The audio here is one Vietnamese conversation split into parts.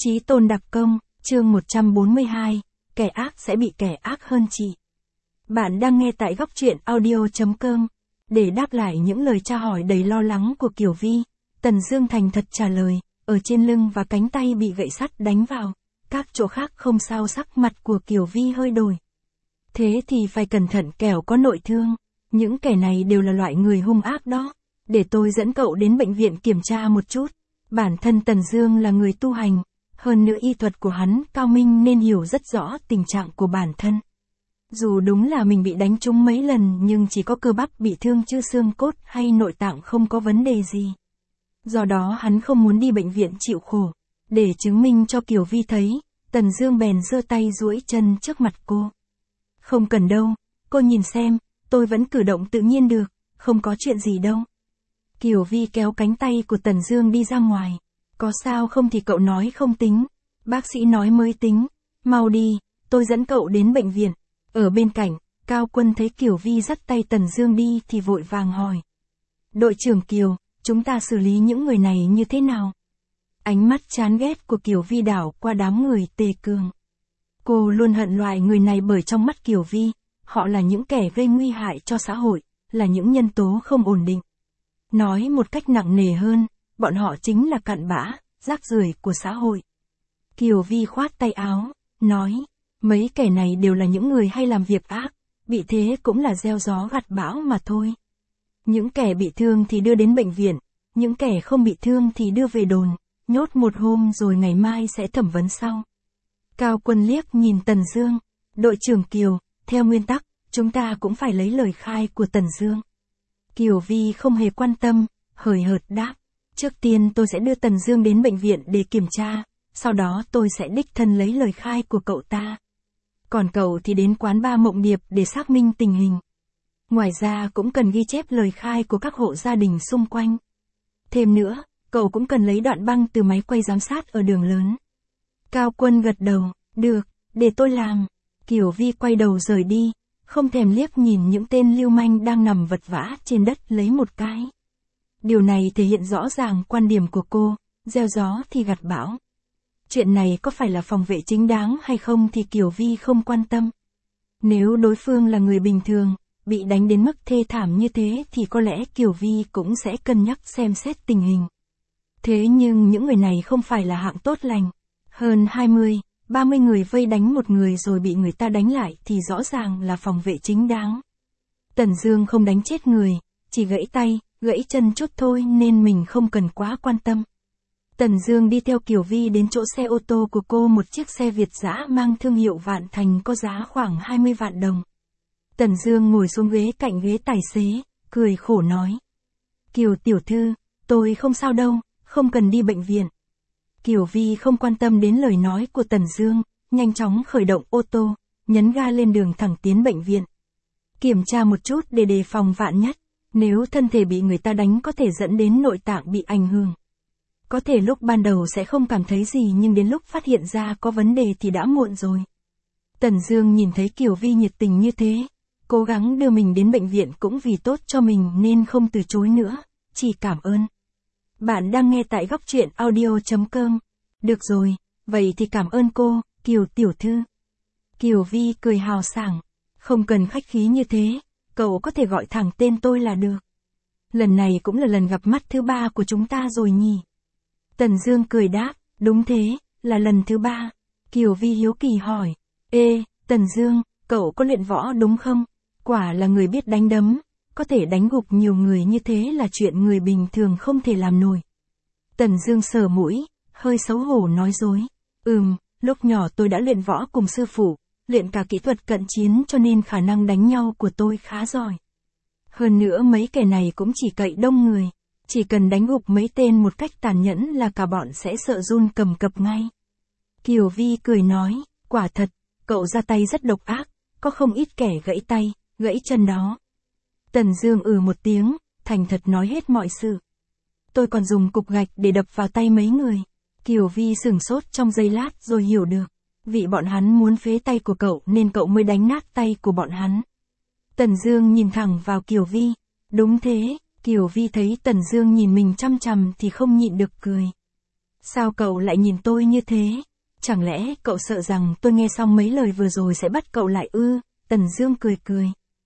Chí tôn đặc công, chương 142, kẻ ác sẽ bị kẻ ác hơn chị. Bạn đang nghe tại góc truyện audio.com. Để đáp lại những lời tra hỏi đầy lo lắng của Kiều Vi, Tần Dương thành thật trả lời, ở trên lưng và cánh tay bị gậy sắt đánh vào, các chỗ khác không sao. Sắc mặt của Kiều Vi hơi đổi. Thế thì phải cẩn thận kẻo có nội thương, những kẻ này đều là loại người hung ác đó, để tôi dẫn cậu đến bệnh viện kiểm tra một chút. Bản thân Tần Dương là người tu hành, hơn nữa y thuật của hắn cao minh nên hiểu rất rõ tình trạng của bản thân. Dù đúng là mình bị đánh trúng mấy lần nhưng chỉ có cơ bắp bị thương chứ xương cốt hay nội tạng không có vấn đề gì. Do đó hắn không muốn đi bệnh viện chịu khổ. Để chứng minh cho Kiều Vi thấy, Tần Dương bèn giơ tay duỗi chân trước mặt cô. Không cần đâu, cô nhìn xem, tôi vẫn cử động tự nhiên được, không có chuyện gì đâu. Kiều Vi kéo cánh tay của Tần Dương đi ra ngoài. Có sao không thì cậu nói không tính, bác sĩ nói mới tính, mau đi, tôi dẫn cậu đến bệnh viện. Ở bên cạnh, Cao Quân thấy Kiều Vi dắt tay Tần Dương đi thì vội vàng hỏi. Đội trưởng Kiều, chúng ta xử lý những người này như thế nào? Ánh mắt chán ghét của Kiều Vi đảo qua đám người Tề Cường. Cô luôn hận loại người này bởi trong mắt Kiều Vi, họ là những kẻ gây nguy hại cho xã hội, là những nhân tố không ổn định. Nói một cách nặng nề hơn, bọn họ chính là cặn bã, rác rưởi của xã hội. Kiều Vi khoát tay áo, nói, mấy kẻ này đều là những người hay làm việc ác, bị thế cũng là gieo gió gặt bão mà thôi. Những kẻ bị thương thì đưa đến bệnh viện, những kẻ không bị thương thì đưa về đồn, nhốt một hôm rồi ngày mai sẽ thẩm vấn sau. Cao Quân liếc nhìn Tần Dương, đội trưởng Kiều, theo nguyên tắc, chúng ta cũng phải lấy lời khai của Tần Dương. Kiều Vi không hề quan tâm, hời hợt đáp. Trước tiên tôi sẽ đưa Tần Dương đến bệnh viện để kiểm tra, sau đó tôi sẽ đích thân lấy lời khai của cậu ta. Còn cậu thì đến quán bar Mộng Điệp để xác minh tình hình. Ngoài ra cũng cần ghi chép lời khai của các hộ gia đình xung quanh. Thêm nữa, cậu cũng cần lấy đoạn băng từ máy quay giám sát ở đường lớn. Cao Quân gật đầu, được, để tôi làm. Kiều Vi quay đầu rời đi, không thèm liếc nhìn những tên lưu manh đang nằm vật vã trên đất lấy một cái. Điều này thể hiện rõ ràng quan điểm của cô, gieo gió thì gặt bão. Chuyện này có phải là phòng vệ chính đáng hay không thì Kiều Vi không quan tâm. Nếu đối phương là người bình thường, bị đánh đến mức thê thảm như thế thì có lẽ Kiều Vi cũng sẽ cân nhắc xem xét tình hình. Thế nhưng những người này không phải là hạng tốt lành. Hơn 20, 30 người vây đánh một người rồi bị người ta đánh lại thì rõ ràng là phòng vệ chính đáng. Tần Dương không đánh chết người, chỉ gãy tay, gãy chân chút thôi nên mình không cần quá quan tâm. Tần Dương đi theo Kiều Vi đến chỗ xe ô tô của cô, một chiếc xe Việt dã mang thương hiệu Vạn Thành có giá khoảng 20 vạn đồng. Tần Dương ngồi xuống ghế cạnh ghế tài xế, cười khổ nói. Kiều tiểu thư, tôi không sao đâu, không cần đi bệnh viện. Kiều Vi không quan tâm đến lời nói của Tần Dương, nhanh chóng khởi động ô tô, nhấn ga lên đường thẳng tiến bệnh viện. Kiểm tra một chút để đề phòng vạn nhất, nếu thân thể bị người ta đánh có thể dẫn đến nội tạng bị ảnh hưởng. Có thể lúc ban đầu sẽ không cảm thấy gì nhưng đến lúc phát hiện ra có vấn đề thì đã muộn rồi. Tần Dương nhìn thấy Kiều Vi nhiệt tình như thế, cố gắng đưa mình đến bệnh viện cũng vì tốt cho mình nên không từ chối nữa, chỉ cảm ơn. Bạn đang nghe tại góc truyện audio.com. Được rồi, vậy thì cảm ơn cô, Kiều tiểu thư. Kiều Vi cười hào sảng, không cần khách khí như thế, cậu có thể gọi thẳng tên tôi là được. Lần này cũng là lần gặp mắt thứ 3 của chúng ta rồi nhỉ? Tần Dương cười đáp, đúng thế, là lần thứ 3. Kiều Vi hiếu kỳ hỏi, ê, Tần Dương, cậu có luyện võ đúng không? Quả là người biết đánh đấm, có thể đánh gục nhiều người như thế là chuyện người bình thường không thể làm nổi. Tần Dương sờ mũi, hơi xấu hổ nói dối, lúc nhỏ tôi đã luyện võ cùng sư phụ, luyện cả kỹ thuật cận chiến cho nên khả năng đánh nhau của tôi khá giỏi. Hơn nữa mấy kẻ này cũng chỉ cậy đông người. Chỉ cần đánh gục mấy tên một cách tàn nhẫn là cả bọn sẽ sợ run cầm cập ngay. Kiều Vi cười nói, quả thật, cậu ra tay rất độc ác, có không ít kẻ gãy tay, gãy chân đó. Tần Dương một tiếng, thành thật nói hết mọi sự. Tôi còn dùng cục gạch để đập vào tay mấy người. Kiều Vi sửng sốt trong giây lát rồi hiểu được, vì bọn hắn muốn phế tay của cậu nên cậu mới đánh nát tay của bọn hắn. Tần Dương nhìn thẳng vào Kiều Vi, đúng thế. Kiều Vi thấy Tần Dương nhìn mình chăm chằm thì không nhịn được cười. Sao cậu lại nhìn tôi như thế? Chẳng lẽ cậu sợ rằng tôi nghe xong mấy lời vừa rồi sẽ bắt cậu lại ư? Tần Dương cười cười.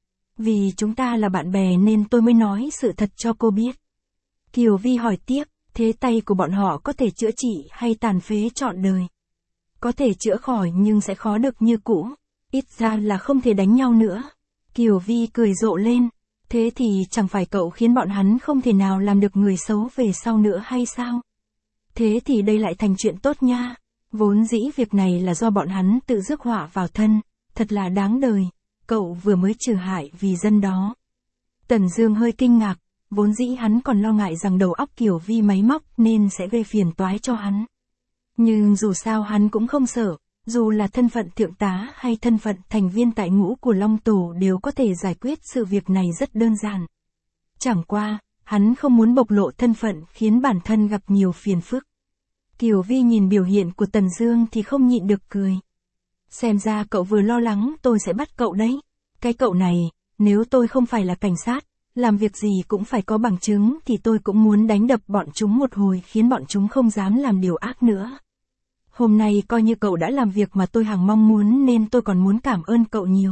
Vì chúng ta là bạn bè nên tôi mới nói sự thật cho cô biết. Kiều Vi hỏi tiếp, thế tay của bọn họ có thể chữa trị hay tàn phế trọn đời? Có thể chữa khỏi nhưng sẽ khó được như cũ. Ít ra là không thể đánh nhau nữa. Kiều Vi cười rộ lên. Thế thì chẳng phải cậu khiến bọn hắn không thể nào làm được người xấu về sau nữa hay sao? Thế thì đây lại thành chuyện tốt nha. Vốn dĩ việc này là do bọn hắn tự rước họa vào thân. Thật là đáng đời. Cậu vừa mới trừ hại vì dân đó. Tần Dương hơi kinh ngạc. Vốn dĩ hắn còn lo ngại rằng đầu óc Kiều Vi máy móc nên sẽ gây phiền toái cho hắn. Nhưng dù sao hắn cũng không sợ. Dù là thân phận thượng tá hay thân phận thành viên tại ngũ của Long Tổ đều có thể giải quyết sự việc này rất đơn giản. Chẳng qua, hắn không muốn bộc lộ thân phận khiến bản thân gặp nhiều phiền phức. Kiều Vi nhìn biểu hiện của Tần Dương thì không nhịn được cười. Xem ra cậu vừa lo lắng tôi sẽ bắt cậu đấy. Cái cậu này, nếu tôi không phải là cảnh sát, làm việc gì cũng phải có bằng chứng thì tôi cũng muốn đánh đập bọn chúng một hồi khiến bọn chúng không dám làm điều ác nữa. Hôm nay coi như cậu đã làm việc mà tôi hằng mong muốn nên tôi còn muốn cảm ơn cậu nhiều.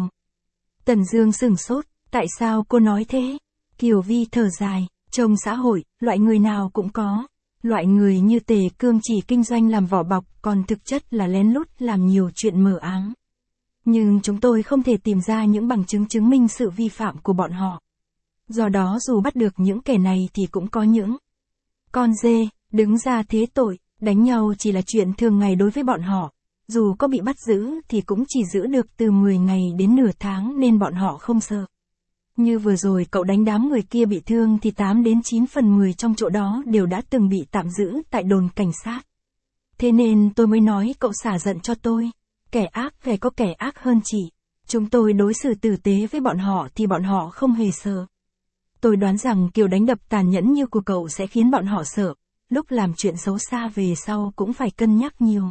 Tần Dương sửng sốt, tại sao cô nói thế? Kiều Vi thở dài, trong xã hội, loại người nào cũng có. Loại người như Tề Cương chỉ kinh doanh làm vỏ bọc, còn thực chất là lén lút làm nhiều chuyện mờ ám. Nhưng chúng tôi không thể tìm ra những bằng chứng chứng minh sự vi phạm của bọn họ. Do đó dù bắt được những kẻ này thì cũng có những con dê đứng ra thế tội. Đánh nhau chỉ là chuyện thường ngày đối với bọn họ. Dù có bị bắt giữ thì cũng chỉ giữ được từ 10 ngày đến nửa tháng nên bọn họ không sợ. Như vừa rồi cậu đánh đám người kia bị thương thì 8 đến 9 phần 10 trong chỗ đó đều đã từng bị tạm giữ tại đồn cảnh sát. Thế nên tôi mới nói cậu xả giận cho tôi. Kẻ ác phải có kẻ ác hơn chị. Chúng tôi đối xử tử tế với bọn họ thì bọn họ không hề sợ. Tôi đoán rằng kiểu đánh đập tàn nhẫn như của cậu sẽ khiến bọn họ sợ. Lúc làm chuyện xấu xa về sau cũng phải cân nhắc nhiều.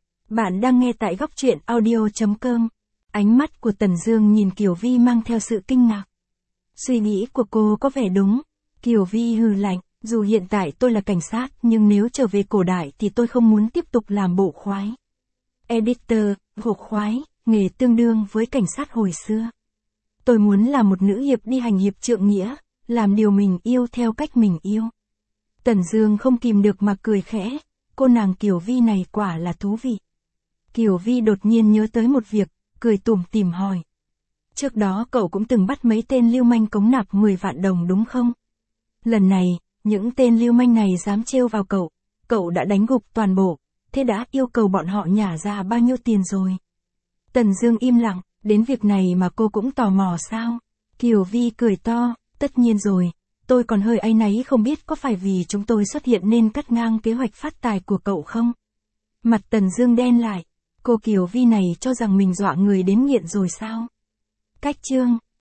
Bạn đang nghe tại góc truyện audio.com. Ánh mắt của Tần Dương nhìn Kiều Vi mang theo sự kinh ngạc. Suy nghĩ của cô có vẻ đúng. Kiều Vi hừ lạnh, dù hiện tại tôi là cảnh sát nhưng nếu trở về cổ đại thì tôi không muốn tiếp tục làm bộ khoái. Editor, bộ khoái, nghề tương đương với cảnh sát hồi xưa. Tôi muốn là một nữ hiệp đi hành hiệp trượng nghĩa, làm điều mình yêu theo cách mình yêu. Tần Dương không kìm được mà cười khẽ, cô nàng Kiều Vi này quả là thú vị. Kiều Vi đột nhiên nhớ tới một việc, cười tủm tỉm hỏi. Trước đó cậu cũng từng bắt mấy tên lưu manh cống nạp 10 vạn đồng đúng không? Lần này, những tên lưu manh này dám trêu vào cậu đã đánh gục toàn bộ, thế đã yêu cầu bọn họ nhả ra bao nhiêu tiền rồi? Tần Dương im lặng, đến việc này mà cô cũng tò mò sao? Kiều Vi cười to, tất nhiên rồi. Tôi còn hơi áy náy không biết có phải vì chúng tôi xuất hiện nên cắt ngang kế hoạch phát tài của cậu không? Mặt Tần Dương đen lại, cô Kiều Vi này cho rằng mình dọa người đến nghiện rồi sao? Cách chương